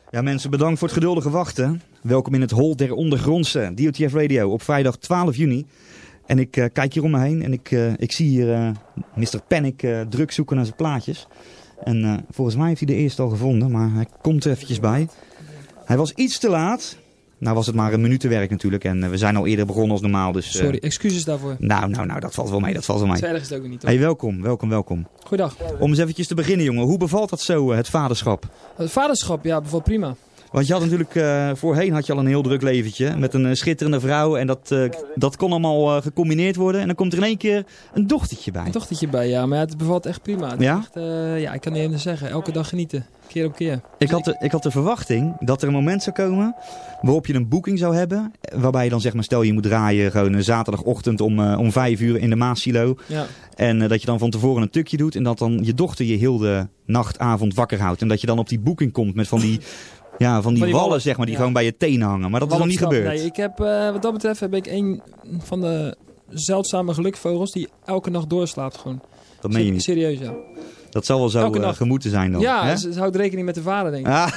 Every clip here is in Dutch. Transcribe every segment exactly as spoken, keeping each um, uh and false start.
Ja, mensen, bedankt voor het geduldige wachten. Welkom in het hol der ondergrondse D O T F Radio op vrijdag twaalf juni. En ik uh, kijk hier om me heen en ik, uh, ik zie hier uh, mister Panic uh, druk zoeken naar zijn plaatjes. En uh, volgens mij heeft hij de eerste al gevonden, maar hij komt er eventjes bij. Hij was iets te laat. Nou was het maar een minutenwerk natuurlijk en uh, we zijn al eerder begonnen als normaal. Dus, uh, Sorry, excuses daarvoor. Nou, nou, nou, dat valt wel mee, dat valt wel mee. Zo erg is het ook niet, hoor. Hey, welkom, welkom, welkom. Goeiedag. Om eens eventjes te beginnen, jongen. Hoe bevalt dat zo, uh, het vaderschap? Het vaderschap, ja, bevalt prima. Want je had natuurlijk, uh, voorheen had je al een heel druk leventje met een uh, schitterende vrouw. En dat, uh, dat kon allemaal uh, gecombineerd worden. En dan komt er in één keer een dochtertje bij. Een dochtertje bij, ja. Maar ja, het bevalt echt prima. Het ja? Echt, uh, ja, ik kan niet even zeggen. Elke dag genieten. Keer op keer. Ik had, de, ik had de verwachting dat er een moment zou komen waarop je een boeking zou hebben. Waarbij je dan zeg maar, stel je moet draaien gewoon een zaterdagochtend om, uh, om vijf uur in de Maassilo. Ja. En uh, dat je dan van tevoren een tukje doet. En dat dan je dochter je heel de nacht, avond wakker houdt. En dat je dan op die boeking komt met van die... Ja, van die, die wallen, wallen zeg maar, die ja. gewoon bij je tenen hangen. Maar dat is nog niet gebeurd. Nee, ik heb, uh, wat dat betreft heb ik een van de zeldzame gelukvogels die elke nacht doorslaapt gewoon. Dat meen je niet. Serieus, ja. Dat zal wel zo uh, gemoeten zijn dan. Ja, hè? Ze, ze houdt rekening met de vader, denk ik. Ah,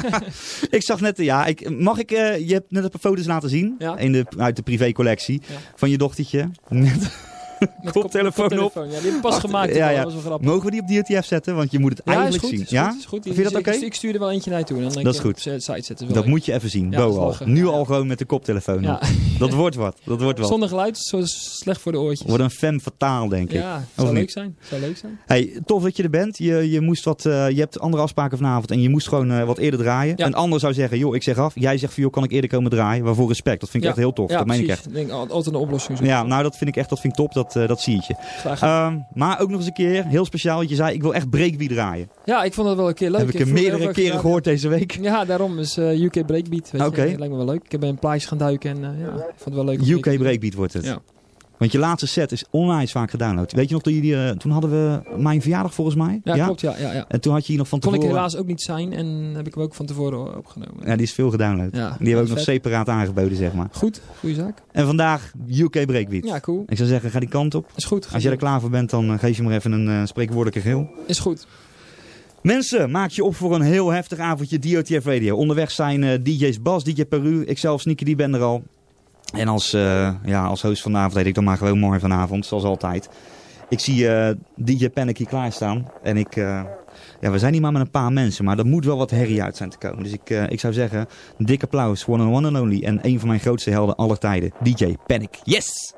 ik zag net, ja, ik, mag ik, uh, je hebt net een paar foto's laten zien ja? in de, uit de privécollectie ja. van je dochtertje. Met Met koptelefoon kop, op. Ja, die heb ik pas Ach, gemaakt. Ja, ja. Dat was wel grappig. Mogen we die op D O T F zetten? Want je moet het ja, eigenlijk is goed, zien. Is ja, goed, is goed. Vind je dat oké? Okay? Ik, ik stuur er wel eentje naar toe. En dan denk dat is ik goed. op de site zetten. Dat leuk. moet je even zien. Ja, Bo al. Nu ja. al gewoon met de koptelefoon ja. op. Dat wordt wat. Dat wordt wat. Zonder geluid, zo slecht voor de oortjes. Wordt een femme fataal, denk ik. Ja, zou leuk, leuk zijn. zou leuk zijn. Hey, tof dat je er bent. Je, je, moest wat, uh, je hebt andere afspraken vanavond en je moest gewoon uh, wat eerder draaien. Ja. Een ander zou zeggen, joh, ik zeg af. Jij zegt van, joh, kan ik eerder komen draaien? Waarvoor respect. Dat vind ik ja. echt heel tof. Ja, dat precies. meen ik echt. Ik denk altijd een oplossing. Zo. Ja, nou dat vind ik echt, dat vind ik top. Dat, uh, dat zie je. Graag. Uh, maar ook nog eens een keer, heel speciaal. Je zei, ik wil echt breakbeat draaien. Ja, ik vond dat wel een keer leuk. Heb ik, ik er meerdere keren gedaan, gehoord ja. deze week. Ja, daarom is uh, U K Breakbeat. Oké. Okay. Dat lijkt me wel leuk. Ik heb bij een plaatje gaan duiken en uh, ja, ik vond het wel leuk. U K Breakbeat wordt het. Ja. Want je laatste set is onwijs vaak gedownload. Weet je nog, dat jullie, uh, toen hadden we mijn verjaardag volgens mij. Ja, ja? klopt. Ja, ja, ja. En toen had je hier nog van Kon tevoren... Kon ik helaas ook niet zijn en heb ik hem ook van tevoren opgenomen. Ja, die is veel gedownload. Ja, die hebben we ook vet. nog separaat aangeboden, zeg maar. Goed, goede zaak. En vandaag U K Breakbeat. Ja, cool. Ik zou zeggen, ga die kant op. Is goed. Als jij er klaar voor bent, dan uh, geef je maar even een uh, spreekwoordelijke geel. Is goed. Mensen, maak je op voor een heel heftig avondje D O T F Radio. Onderweg zijn uh, D J's Bas, D J Peru, ikzelf, Sneaky, die ben er al. En als, uh, ja, als host vanavond heet ik dan maar gewoon mooi vanavond, zoals altijd. Ik zie uh, D J Panic hier klaarstaan. En ik, uh, ja, we zijn hier maar met een paar mensen, maar er moet wel wat herrie uit zijn te komen. Dus ik, uh, ik zou zeggen, een dik applaus voor one and only en een van mijn grootste helden aller tijden, D J Panic. Yes!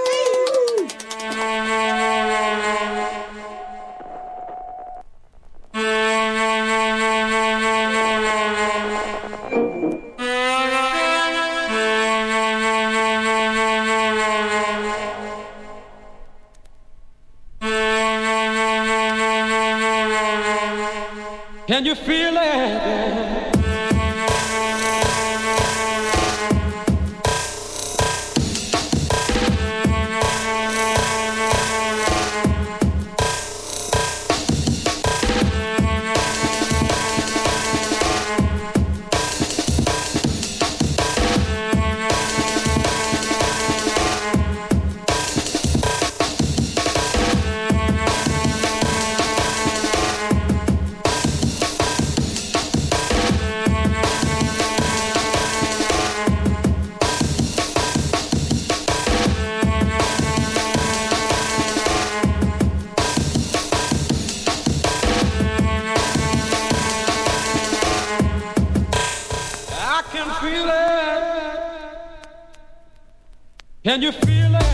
Can you feel it? Can you feel it?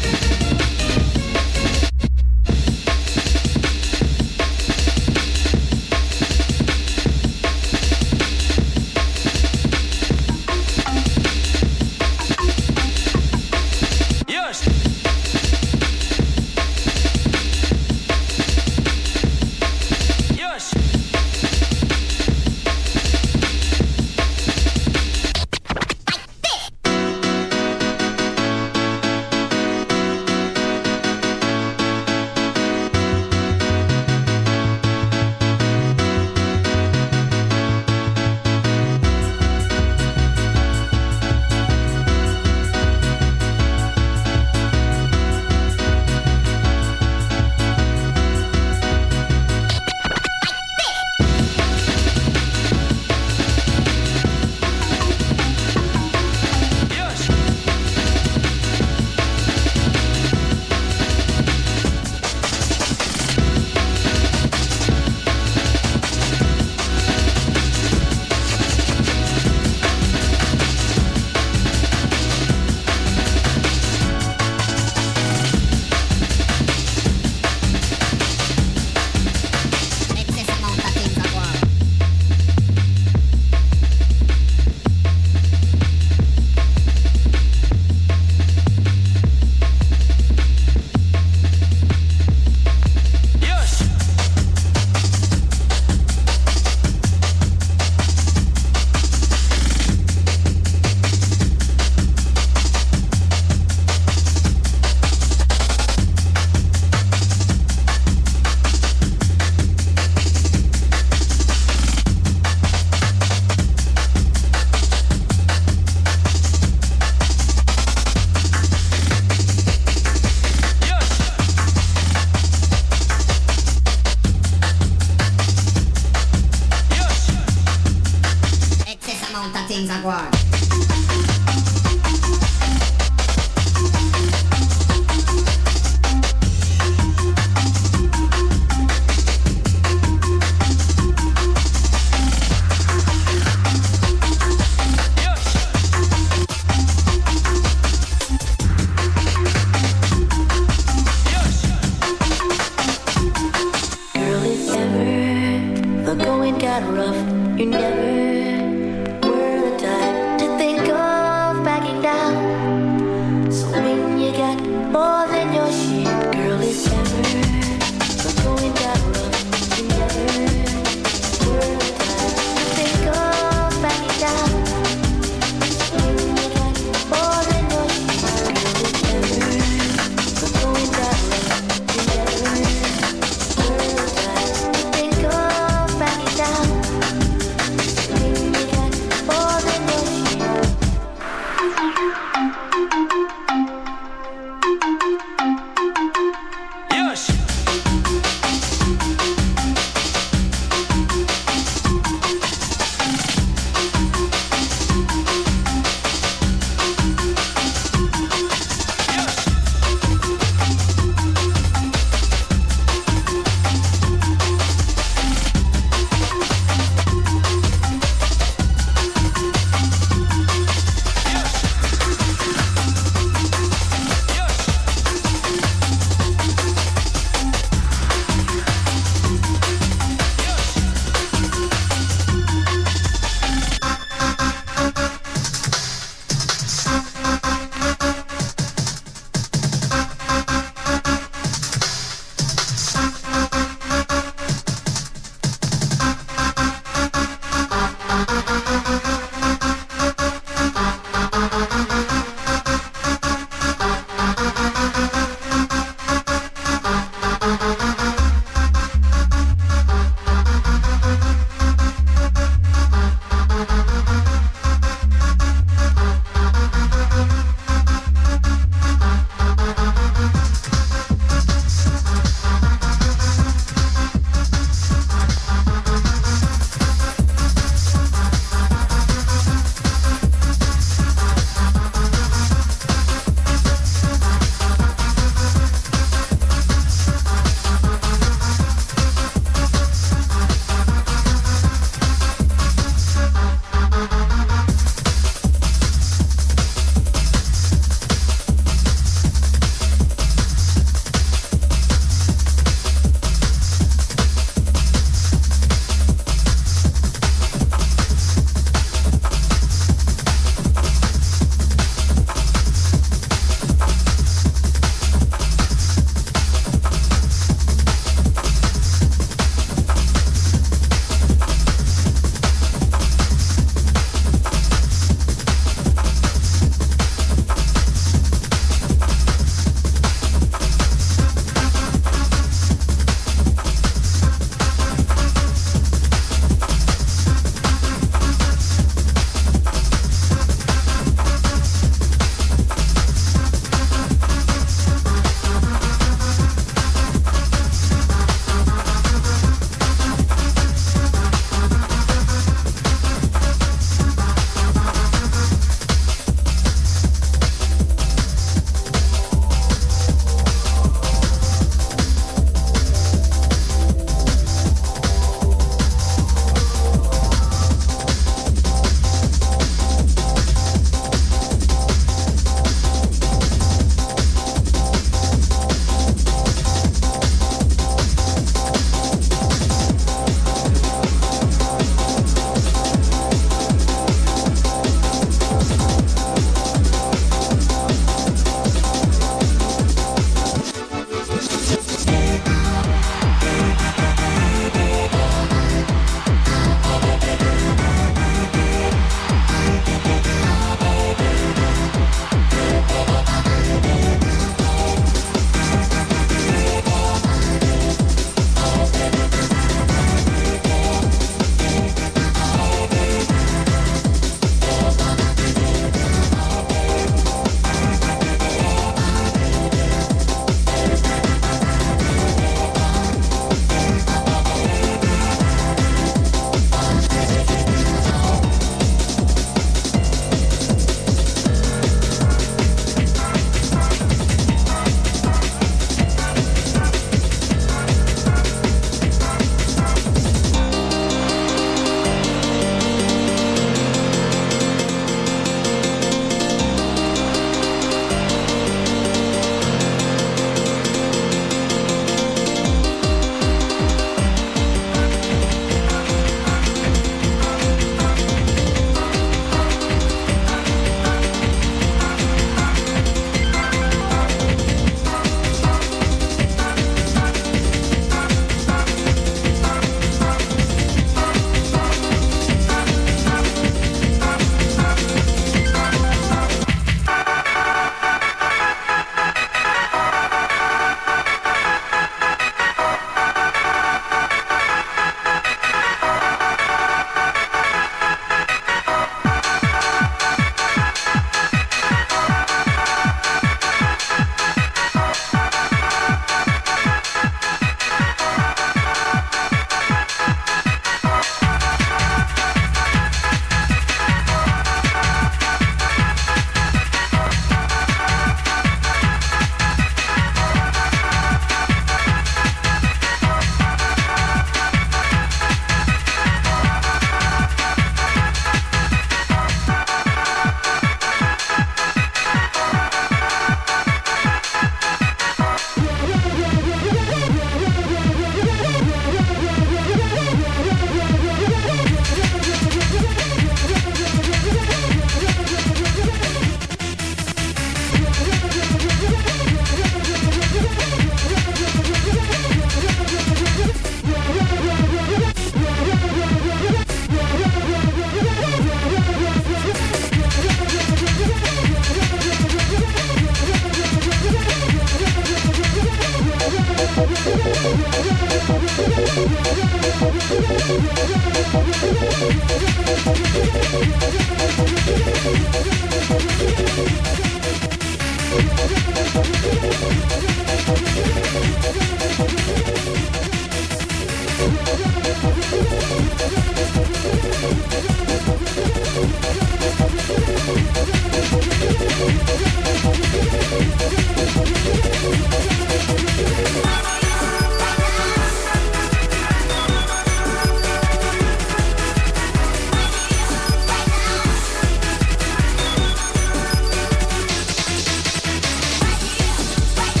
Right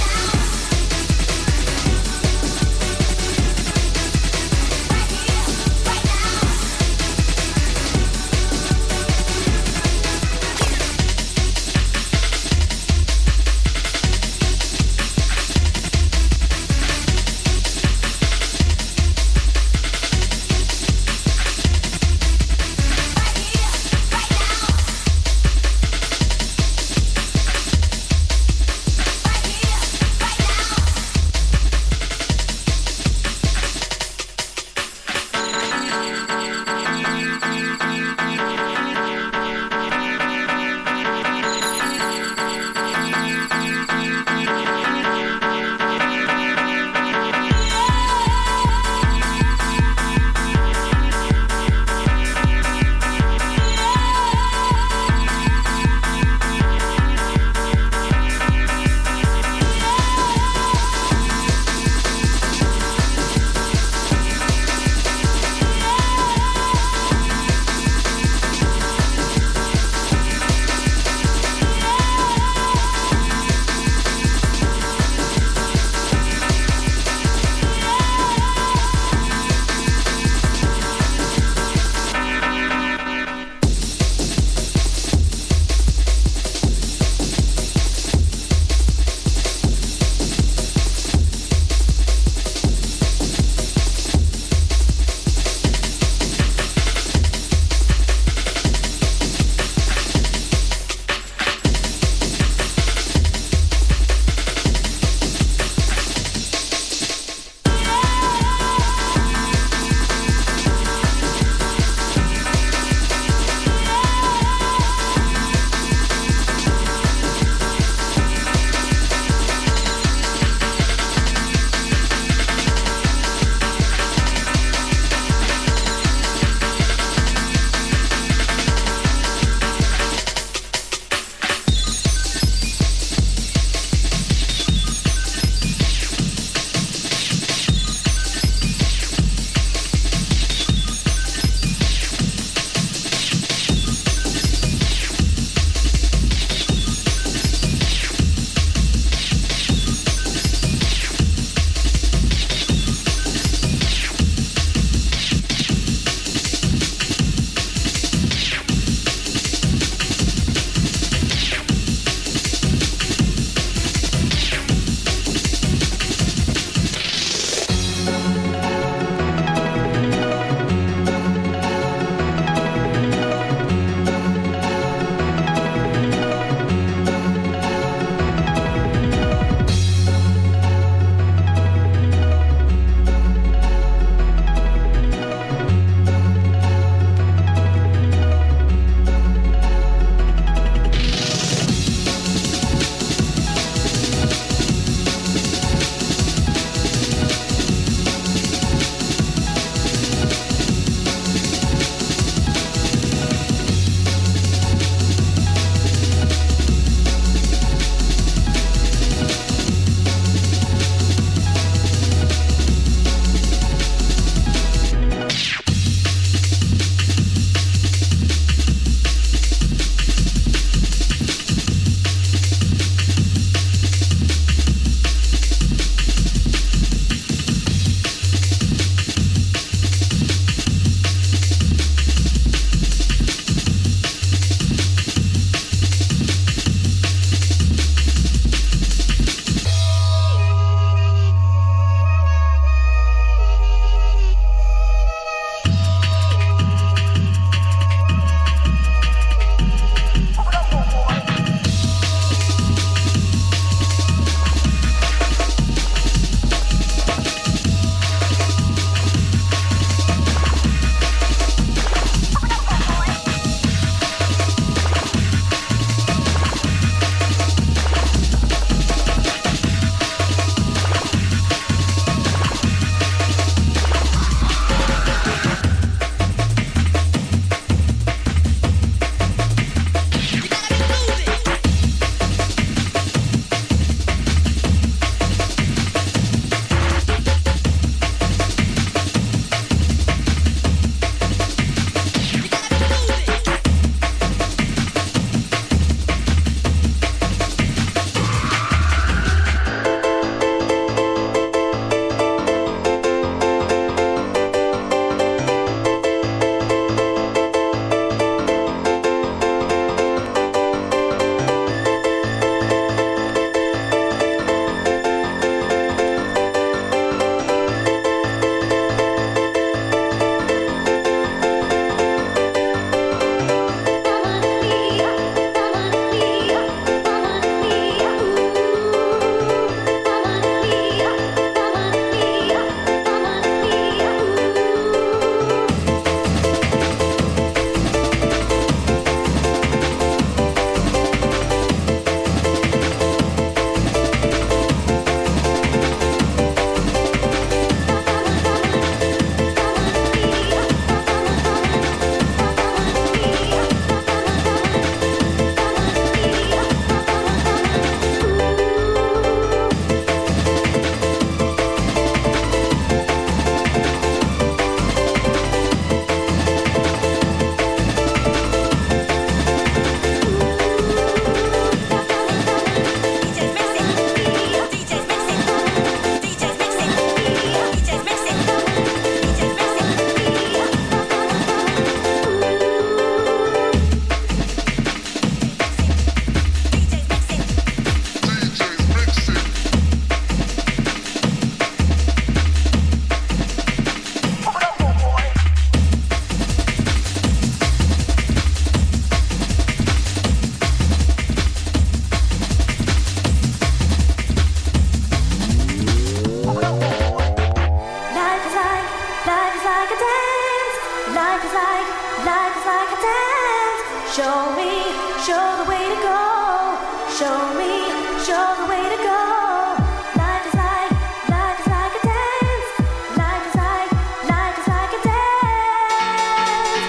show me, show the way to go. Show me, show the way to go. Life is like, life is like a dance. Life is like, life is like a dance.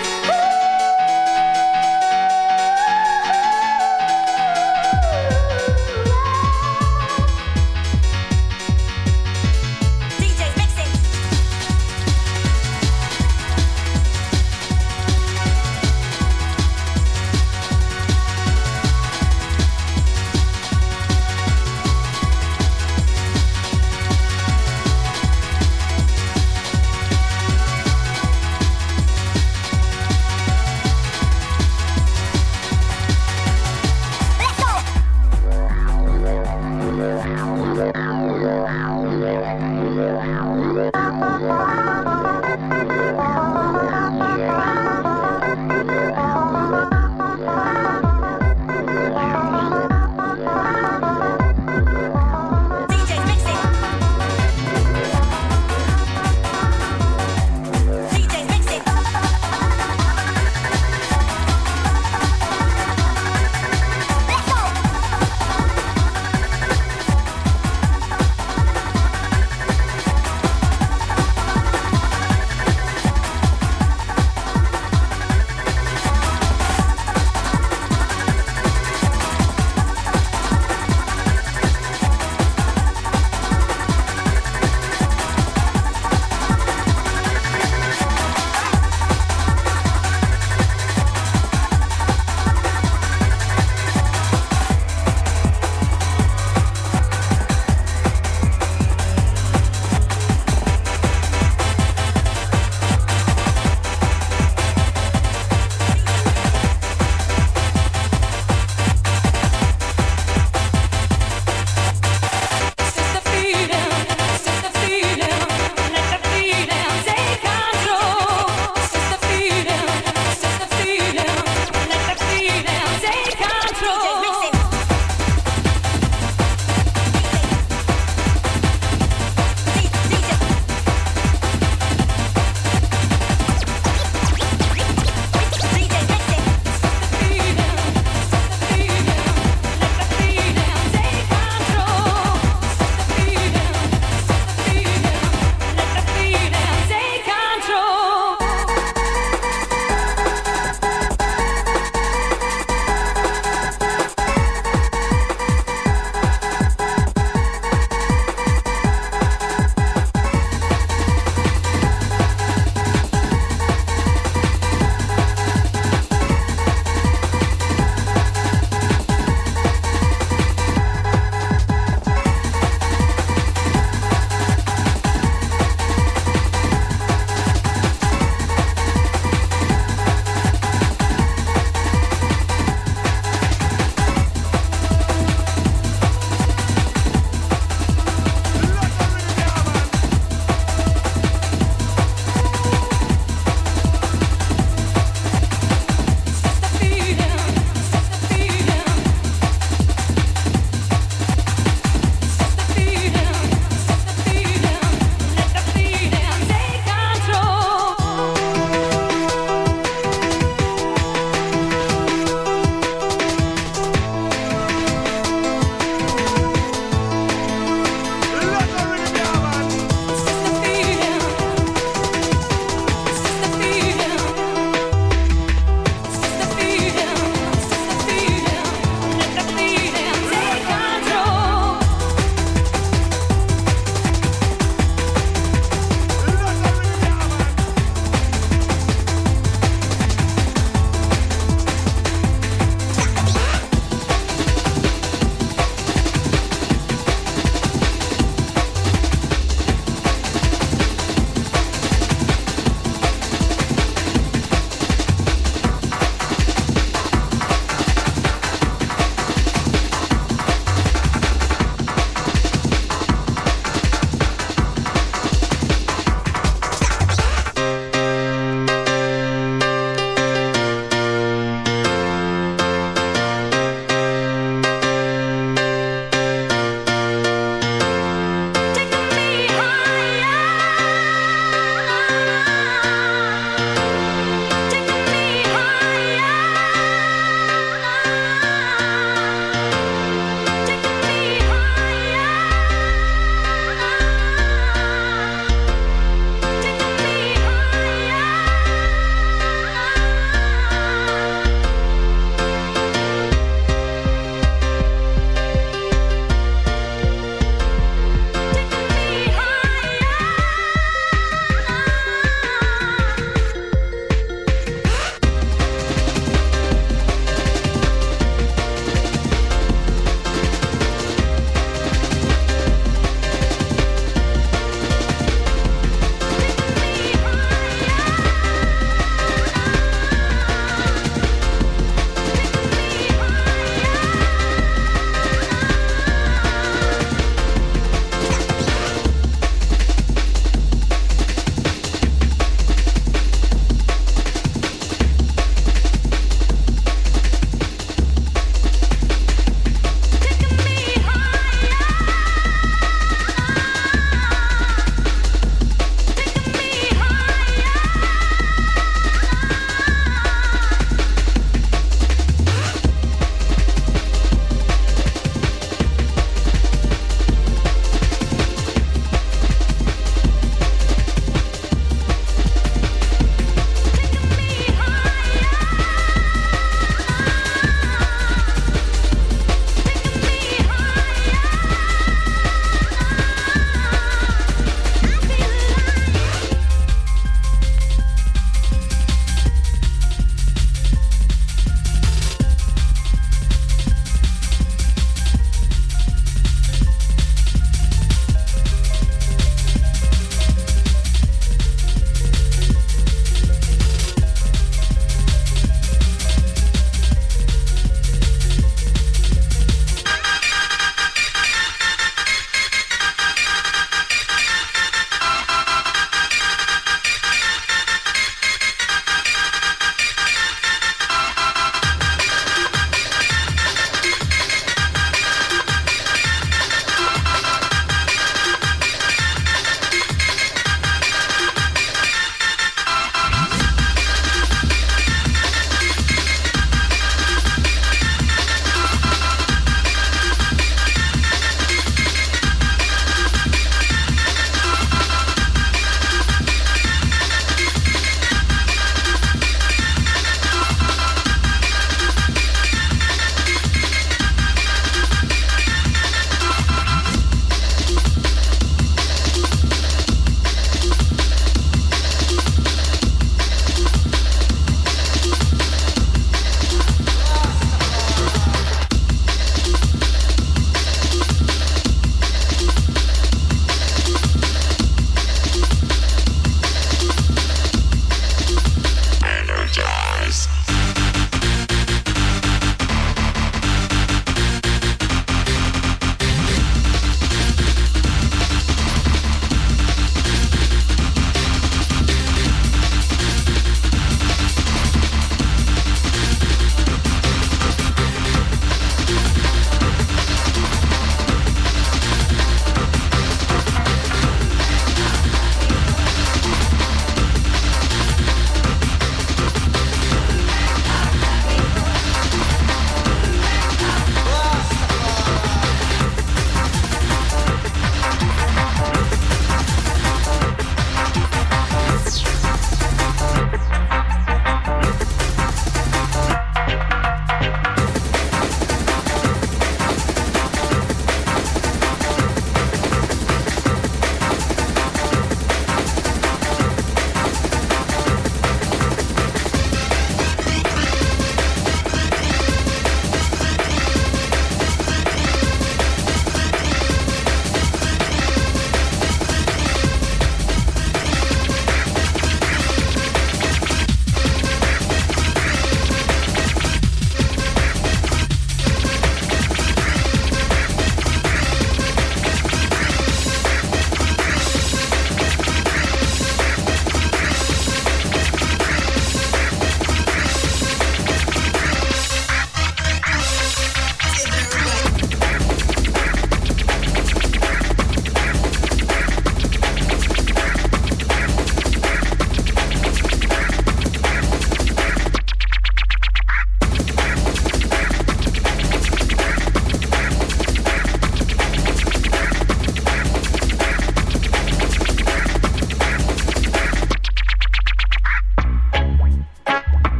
D J's mixing.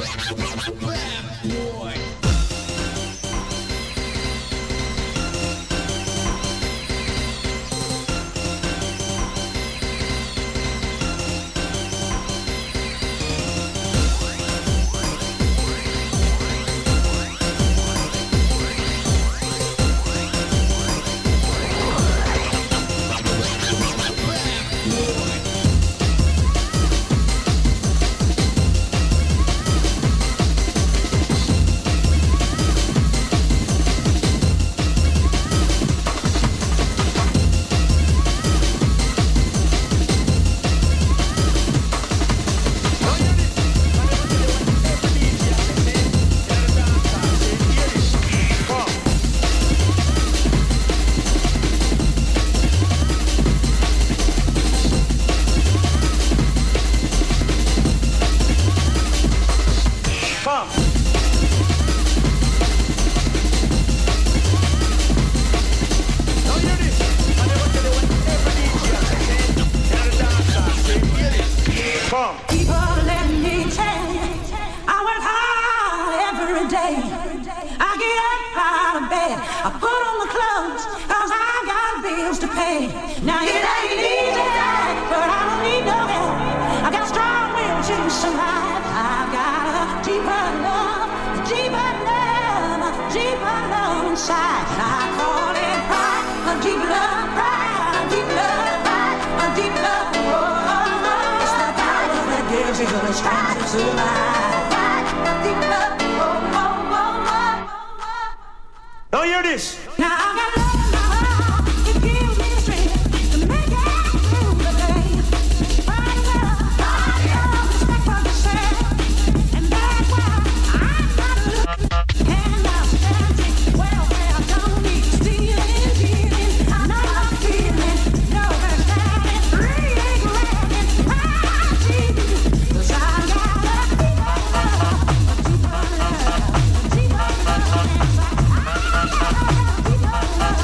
Don't hear this. Now I got love in my heart. It gives me strength to make it through the day. Body love, body love, respect for yourself, and that's why I'm not looking. And I'm standing well where I don't need stealing, feeling. I'm not feeling no understanding, really grabbing. I see you, 'cause I got a deeper love, a deeper love, a deeper love inside. I got a deeper love.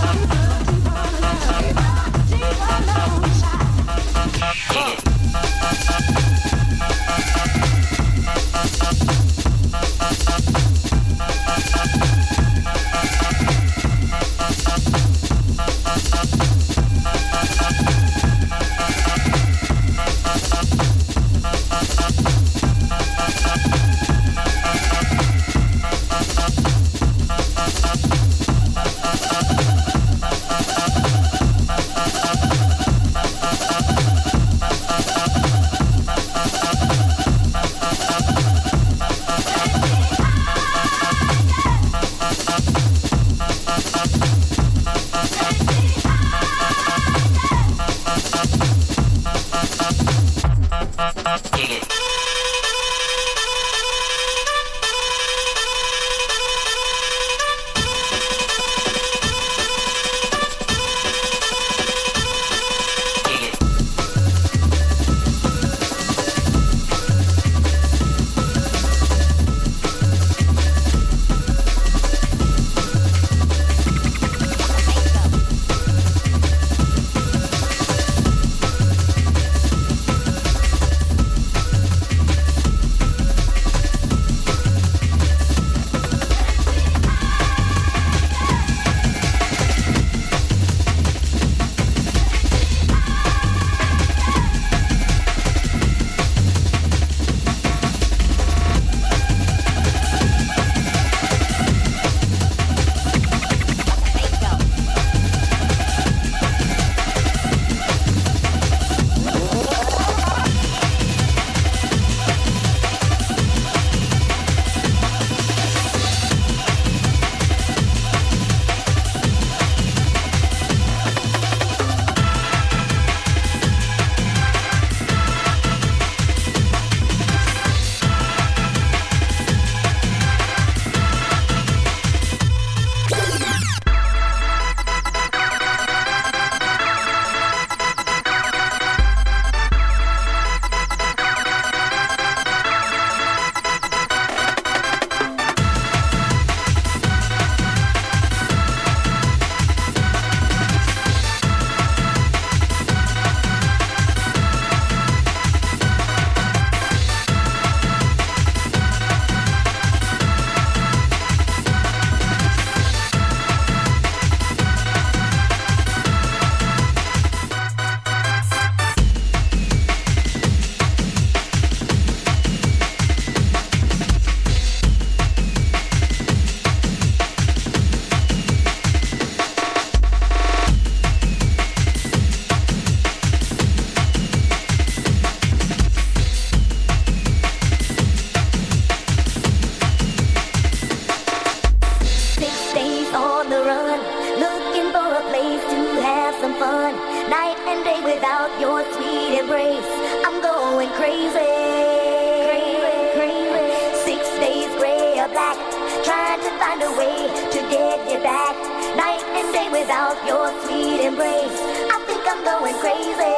without your sweet embrace, I'm going crazy. Crazy, crazy. Six days gray or black, trying to find a way to get you back. Night and day without your sweet embrace, I think I'm going crazy.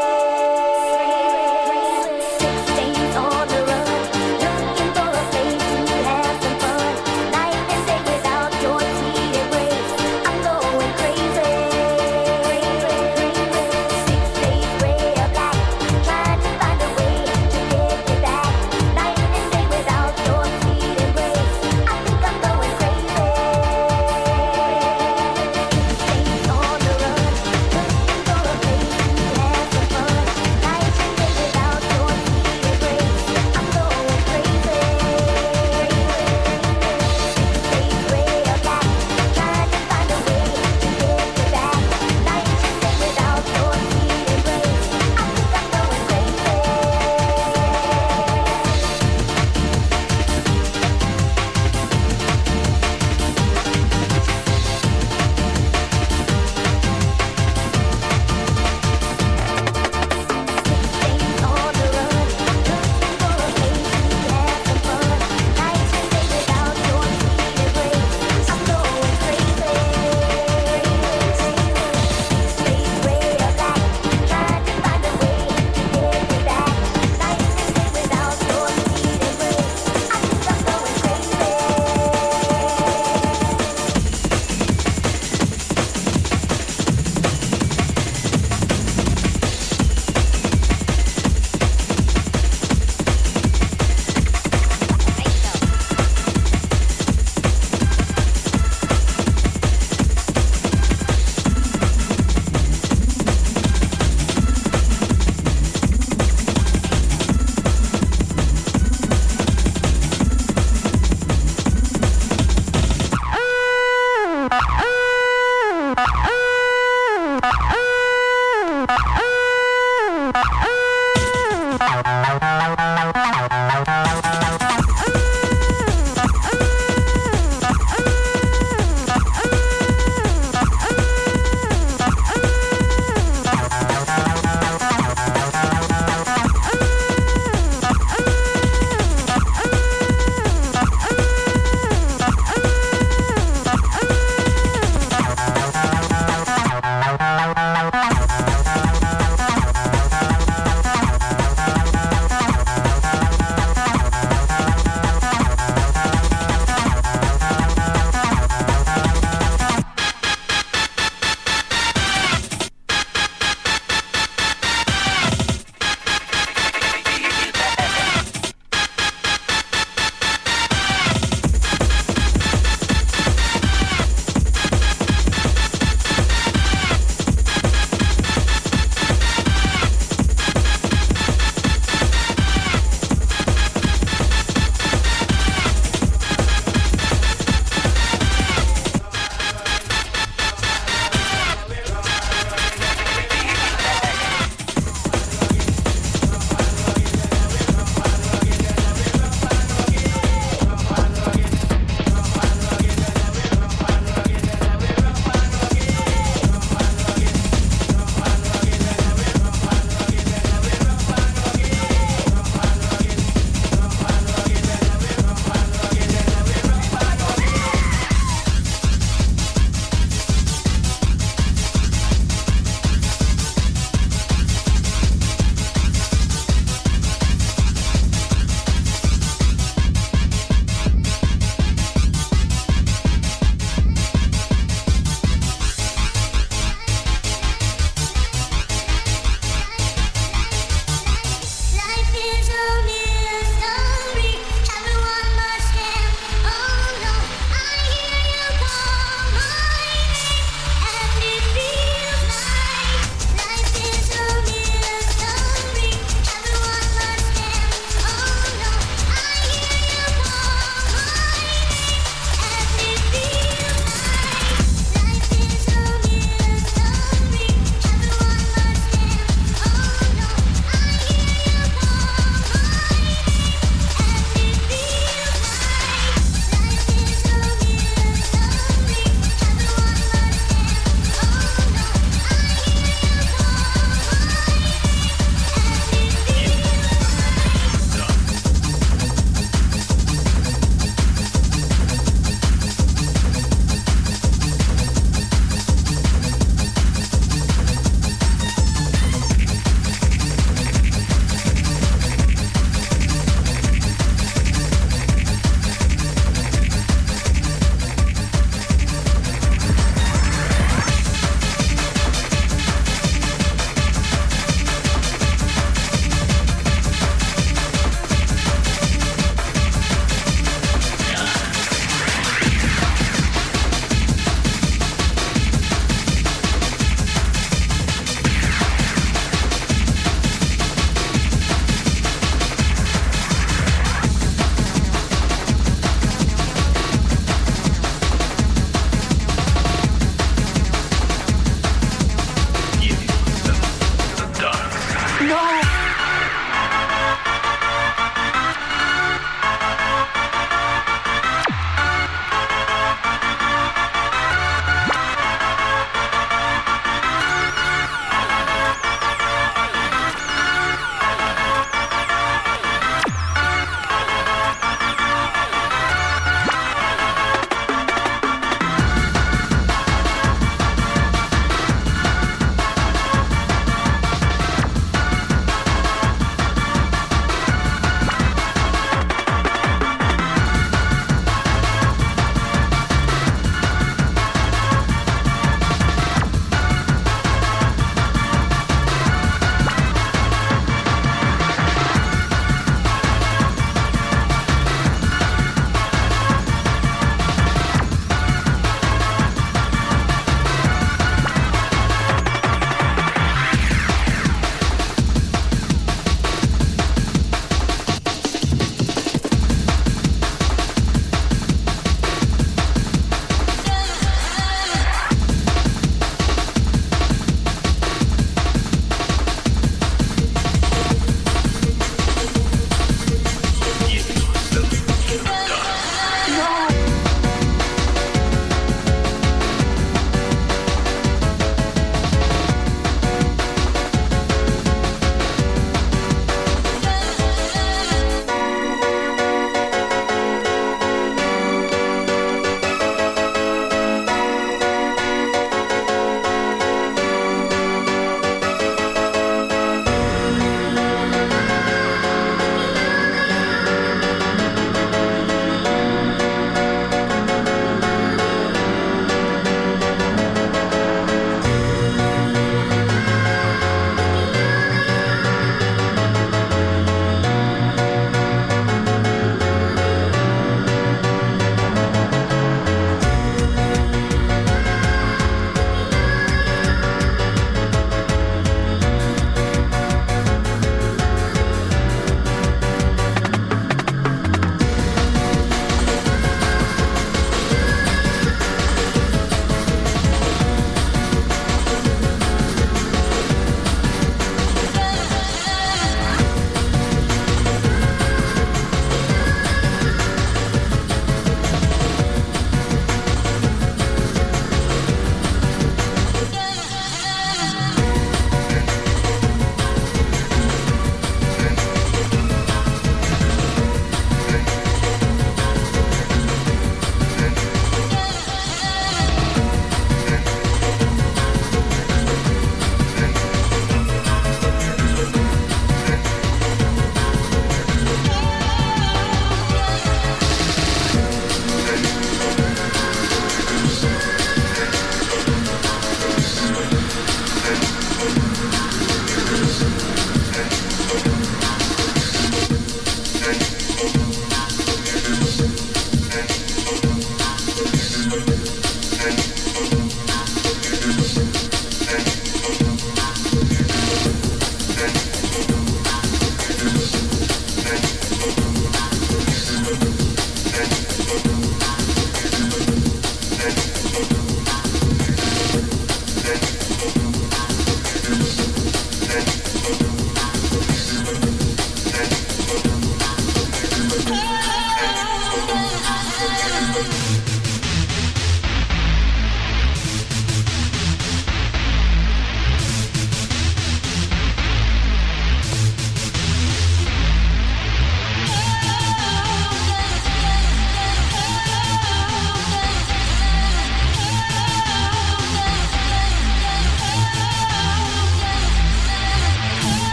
Six days on the run, looking for a place to have some fun. Night and day without your sweet embrace, I'm going crazy. Six days gray or black, trying to find a way to get you back. Night and day without your sweet embrace, I think I'm going crazy. Six days on the run, looking for a place to have some fun.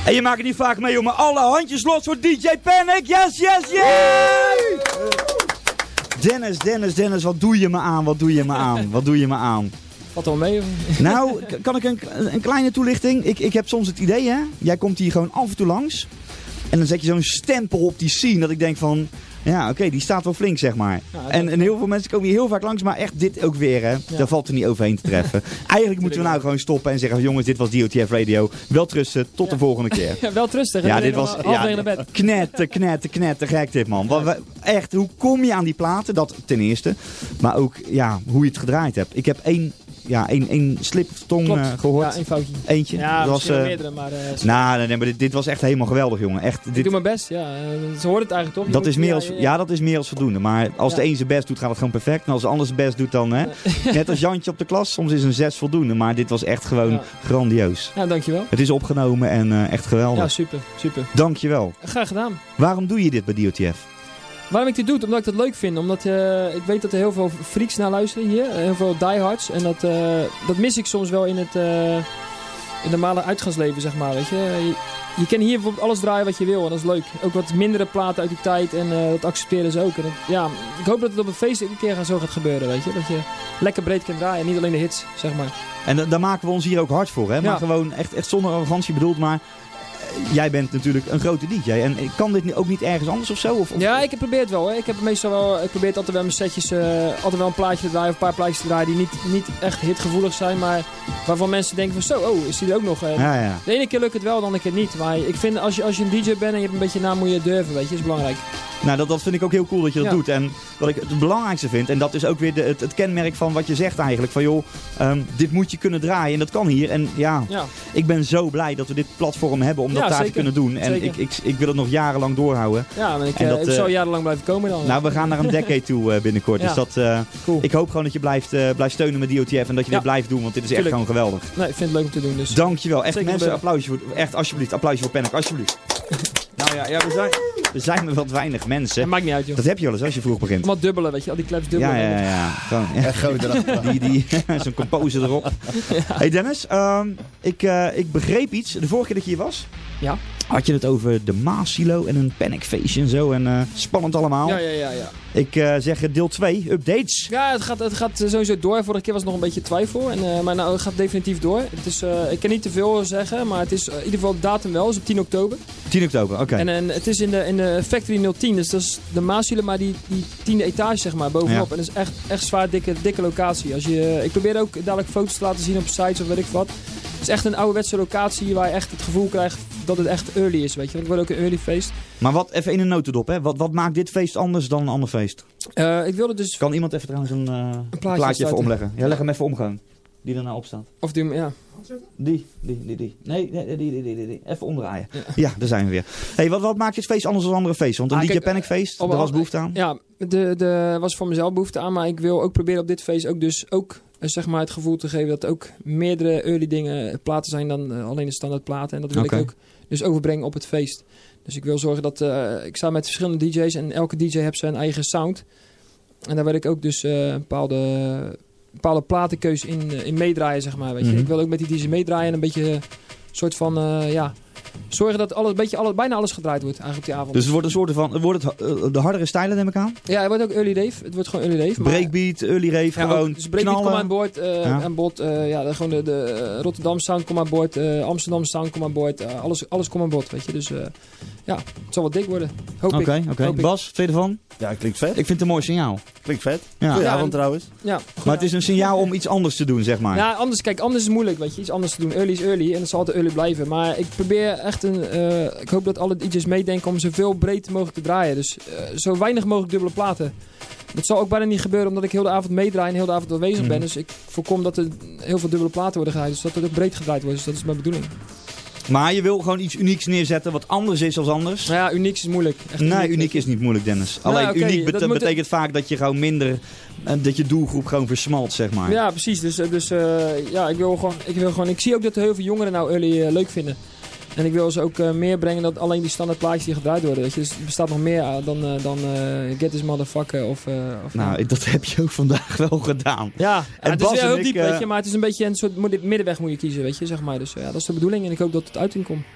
En je maakt het niet vaak mee, jongen. Alle handjes los voor D J Panic. Yes, yes, yes! Dennis, Dennis, Dennis, wat doe je me aan? Wat doe je me aan? Wat doe je me aan? Valt wel mee, hoor. Nou, k- kan ik een, een kleine toelichting? Ik, ik heb soms het idee, hè. Jij komt hier gewoon af en toe langs. En dan zet je zo'n stempel op die scene dat ik denk van... Ja, oké, okay, die staat wel flink, zeg maar. Ja, dat- en, en heel veel mensen komen hier heel vaak langs, maar echt dit ook weer, hè. Daar valt er niet overheen te treffen. Eigenlijk moeten we nou gewoon stoppen en zeggen... Jongens, dit was D O T F Radio. Wel trusten, tot de volgende keer. Ja, wel rustig. Ja, Ja, dit was half negen ja, naar bed. knetter, knetter, knetter, gek dit, man. Wat we- Echt, hoe kom je aan die platen? Dat ten eerste. Maar ook, ja, hoe je het gedraaid hebt. Ik heb één, ja, één, één sliptong Klopt. uh, gehoord. Ja, één foutje. Eentje. Ja, dat was, misschien wel uh, meerdere, maar... Uh, nou, nee, nee, maar dit, dit was echt helemaal geweldig, jongen. Echt, ik dit, doe mijn best, ja. Uh, ze hoort het eigenlijk toch? Je dat moet- is meer als, ja, ja, dat is meer als voldoende. Maar als Ja. de een zijn best doet, gaat het gewoon perfect. En als de ander zijn best doet, dan... Hè, net als Jantje op de klas, soms is een zes voldoende. Maar dit was echt gewoon Ja. grandioos. Ja, dankjewel. Het is opgenomen en uh, echt geweldig. Ja, super, super. Dankjewel. Graag gedaan. Waarom doe je dit bij D O T F? Waarom ik dit doe? Omdat ik het leuk vind. Omdat uh, ik weet dat er heel veel freaks naar luisteren hier. Heel veel diehards. En dat, uh, dat mis ik soms wel in het uh, in normale uitgaansleven, zeg maar. Weet je? Je, je kan hier bijvoorbeeld alles draaien wat je wil. En dat is leuk. Ook wat mindere platen uit die tijd. En uh, dat accepteren ze ook. En dat, ja, ik hoop dat het op een feest een keer zo gaat gebeuren. Weet je? Dat je lekker breed kan draaien. En niet alleen de hits, zeg maar. En da- daar maken we ons hier ook hard voor, hè? Ja. Maar gewoon echt, echt zonder arrogantie bedoeld, maar eh, jij bent natuurlijk een grote D J. En kan dit ni- ook niet ergens anders of zo? Of, of- Ja, ik probeer het wel. Hè. Ik heb meestal wel, ik probeer altijd wel mijn setjes, uh, altijd wel een plaatje te draaien of een paar plaatjes te draaien die niet, niet echt hitgevoelig zijn, maar waarvan mensen denken van zo, oh, is die er ook nog? En Ja, ja. de ene keer lukt het wel, de andere keer niet. Maar ik vind als je, als je een D J bent en je hebt een beetje naam, moet je durven, weet je, dat is belangrijk. Nou, dat, dat vind ik ook heel cool dat je dat Ja. doet. En wat ik het belangrijkste vind, en dat is ook weer de, het, het kenmerk van wat je zegt eigenlijk. Van joh, um, dit moet je kunnen draaien en dat kan hier. En ja, Ja, ik ben zo blij dat we dit platform hebben om dat Ja, daar te zeker. kunnen doen. En Zeker. ik, ik, ik wil het nog jarenlang doorhouden. ja maar ik, En uh, dat, ik uh, zal jarenlang blijven komen dan. Nou, we gaan naar een decade toe uh, binnenkort. Ja. Dus dat, uh, Cool. ik hoop gewoon dat je blijft, uh, blijft steunen met D O T F en dat je Ja. dit blijft doen, want dit is echt Tuurlijk. gewoon geweldig. Nee, ik vind het leuk om te doen. Dus. Dankjewel. Echt Zeker mensen, gebeuren. applausje voor, echt alsjeblieft, applausje voor Panic, alsjeblieft. Nou ja, ja we, zijn, we zijn maar wat weinig mensen. Dat maakt niet uit, joh. Dat heb je wel eens als je vroeg begint. Allemaal dubbelen, weet je, al die claps dubbelen. Ja, ja, ja. ja. Gewoon, ja. En groot erachteraan. Die, die, zo'n composer erop. Hey Dennis, um, ik, uh, ik begreep iets. De vorige keer dat je hier was, Ja. had je het over de Maas-silo en een Panic feestje en zo. En uh, spannend allemaal. Ja, ja, ja, ja. Ik uh, zeg deel twee, updates. Ja, het gaat, het gaat sowieso door. Vorige keer was er nog een beetje twijfel. En, uh, maar nou, het gaat definitief door. Het is, uh, ik kan niet te veel zeggen, maar het is uh, in ieder geval de datum wel. Het is op tien oktober. tien oktober, oké. En, en het is in de, in de Factory nul tien. Dus dat is de Maaswielen, maar die, die tiende etage zeg maar, bovenop. Ja. En dat is echt, echt zwaar dikke, dikke locatie. Als je, ik probeer ook dadelijk foto's te laten zien op sites of weet ik wat. Het is echt een ouderwetse locatie waar je echt het gevoel krijgt dat het echt early is. Weet je? Want het wordt ook een early feest. Maar wat, even in een notendop, hè. Wat, wat maakt dit feest anders dan een ander feest? Uh, ik wilde dus... Kan iemand even trouwens een, uh, een plaatje, starten. even omleggen? Ja, leg hem even om gewoon. Die erna op staat. Of die, ja. Die, die, die, die. Nee, nee, die, die, die, die, die. Even omdraaien. Ja. Ja, daar zijn we weer. Hey, wat, wat maakt dit feest anders dan andere feesten? Want een Ah, D J kijk, Panic feest, op- daar was op- behoefte aan. Ja, de, de was voor mezelf behoefte aan, maar ik wil ook proberen op dit feest ook dus ook eh, zeg maar het gevoel te geven dat er ook meerdere early dingen platen zijn dan uh, alleen de standaard platen. En dat wil Oké. ik ook dus overbrengen op het feest. Dus ik wil zorgen dat uh, ik sta met verschillende D J's en elke D J heeft zijn eigen sound. En daar wil ik ook dus uh, een bepaalde, bepaalde platenkeus in, uh, in meedraaien, zeg maar. Weet je. Mhm. Ik wil ook met die D J's meedraaien en een beetje een soort van, uh, ja, zorgen dat alles, een beetje alles, bijna alles gedraaid wordt eigenlijk op die avond. Dus het wordt een soort van, wordt het uh, de hardere stijlen neem ik aan? Ja, het wordt ook early rave. Het wordt gewoon early rave. maar- Breakbeat, early rave, ja, gewoon ook, dus breakbeat knallen. komt aan boord. Uh, Ja. aan boord uh, ja, de, gewoon de, de uh, Rotterdam sound komt aan boord. Uh, Amsterdam sound komt aan boord. Uh, alles, alles komt aan boord, weet je. Dus uh, ja, het zal wat dik worden. Hoop Oké, ik. oké. Hoop ik. Bas, tweede van? Ja, klinkt vet. Ik vind het een mooi signaal. Klinkt vet. Ja. Goedenavond en- trouwens. Ja, Maar het is een signaal om iets anders te doen, zeg maar. Ja, anders, kijk, anders is moeilijk, weet je. Iets anders te doen. Early is early en het zal altijd early blijven. Maar ik probeer echt een... Uh, ik hoop dat alle D J's meedenken om zoveel breed mogelijk te draaien. Dus uh, zo weinig mogelijk dubbele platen. Dat zal ook bijna niet gebeuren omdat ik heel de avond meedraai en heel de avond aanwezig Mhm. ben. Dus ik voorkom dat er heel veel dubbele platen worden gedraaid. Dus dat het ook breed gedraaid wordt. Dus dat is mijn bedoeling. Maar je wil gewoon iets unieks neerzetten wat anders is dan anders. Nou ja, uniek is moeilijk. Echt Nee, uniek is niet moeilijk, Dennis. Nou, Alleen oké, uniek dat bete- moet- betekent vaak dat je gewoon minder... Uh, dat je doelgroep gewoon versmalt, zeg maar. Ja, precies. Dus, uh, dus uh, ja, ik wil, gewoon, ik wil gewoon... Ik zie ook dat er heel veel jongeren nou early uh, leuk vinden. En ik wil ze ook uh, meer brengen dan alleen die standaard plaatjes die gedraaid worden. Weet je. Dus er bestaat nog meer uh, dan, uh, dan uh, Get This Motherfucker of... Uh, of Nou, dat heb je ook vandaag wel gedaan. ja, En ja, het Bas is en wel heel ik, diep, uh, weet je. Maar het is een beetje een soort middenweg moet je kiezen, weet je. Zeg maar. Dus uh, ja, dat is de bedoeling en ik hoop dat het uiting komt.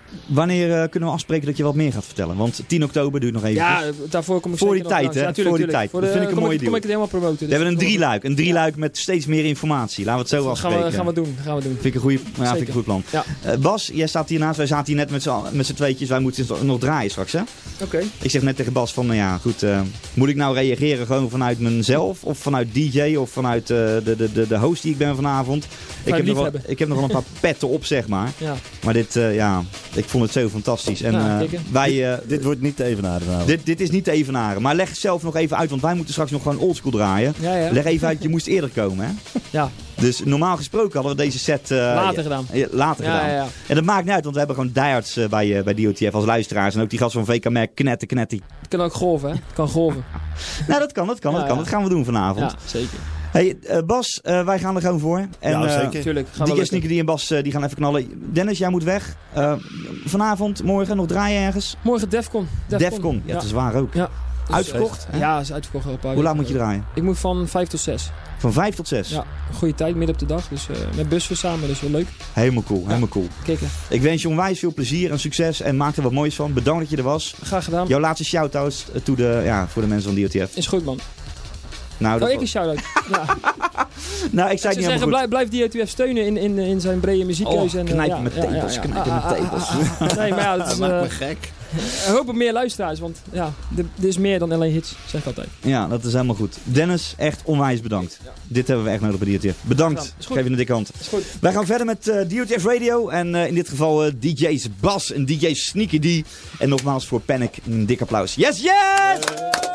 Wanneer uh, kunnen we afspreken dat je wat meer gaat vertellen? Want tien oktober duurt nog even. Ja, daarvoor kom ik Voor die zeker nog tijd, langs. hè? Ja, tuurlijk, Voor die tuurlijk. tijd. Dat de- vind ik een kom mooie Kom deal. ik het helemaal promoten. We hebben een Dus drieluik. Een drieluik met steeds meer informatie. Laten we het zo gaan afspreken. we, gaan we doen. Gaan we doen. Vind ik een goeie, ja, vind ik Zeker. een goed plan. Ja. Uh, Bas, jij staat hiernaast. Wij zaten hier net met z'n met z'n tweetjes. Wij moeten nog draaien straks, hè? Oké. Ik zeg net tegen Bas van, nou ja, goed. Uh, moet ik nou reageren gewoon vanuit mezelf? Of vanuit D J? Of vanuit uh, de, de, de, de host die ik ben vanavond? Ik heb, nog wel, liefhebben. ik heb nog wel een paar petten op, zeg maar. Ja. Maar dit, uh, ja, ik vond het zo fantastisch. En Ja, uh, kikken. wij... Uh, Dit wordt niet te evenaren vanavond. dit, dit is niet te evenaren. Maar leg zelf nog even uit, want wij moeten straks nog gewoon oldschool draaien. Ja, ja. Leg even uit, je moest eerder komen, hè? Ja. Dus normaal gesproken hadden we deze set... Uh, Later ja, gedaan. ja, later Ja, gedaan. ja, ja. En dat maakt niet uit, want we hebben gewoon diehards uh, bij, uh, bij D O T F als luisteraars. En ook die gast van V K Merk, knetten, knetten. Het kan ook golven, hè? Het kan golven. Nou, dat kan, dat kan, Ja, dat kan. ja. Dat gaan we doen vanavond. Ja, zeker. Hey, uh, Bas, uh, wij gaan er gewoon voor. En, Ja, uh, zeker. Tuurlijk. Gaan we D J lukken. Sneaker die en Bas uh, die gaan even knallen. Dennis, jij moet weg. Uh, vanavond, morgen nog draaien ergens. Morgen Defcon. Defcon. Ja, dat is waar ook. Ja. Dus, Uitverkocht, eh, hè? Ja, is uitverkocht. al een paar Hoe laat weken. moet je draaien? Ik moet van vijf tot zes. Van vijf tot zes. Ja, een goede tijd, midden op de dag. Dus uh, met bussen samen, dus wel leuk. Helemaal cool, helemaal cool. Kikken. Ik wens je onwijs veel plezier en succes en maak er wat moois van. Bedankt dat je er was. Graag gedaan. Jouw laatste shout-outs to de, ja, voor de mensen van D O T F. Is goed, man. Nou, dat Oh, ik een was- shout-out. Ja. nou, ik Ik zei zou het niet zeggen, helemaal blijf, blijf D O T F steunen in, in, in zijn brede muziekkeuze. Oh, en, eh, knijpen ja, met ja, ja, tepels, ja. knijpen met Ah, ah, tepels. ah, ah, ah. Nee, maar ja, dat Dat is, maakt eh, me gek. ik hoop op meer luisteraars, want ja, dit, dit is meer dan alleen hits, zeg ik altijd. goed. Ja, dat is helemaal goed. Dennis, echt onwijs bedankt. Ja. Dit hebben we echt nodig bij D O T F. Bedankt. Gedaan. Is goed. Geef je een dikke hand. Is goed. Wij gaan verder met uh, D O T F Radio. En uh, in dit geval uh, D J's Bas en D J Sneaky D. En nogmaals voor Panic een dik applaus. Yes, yes!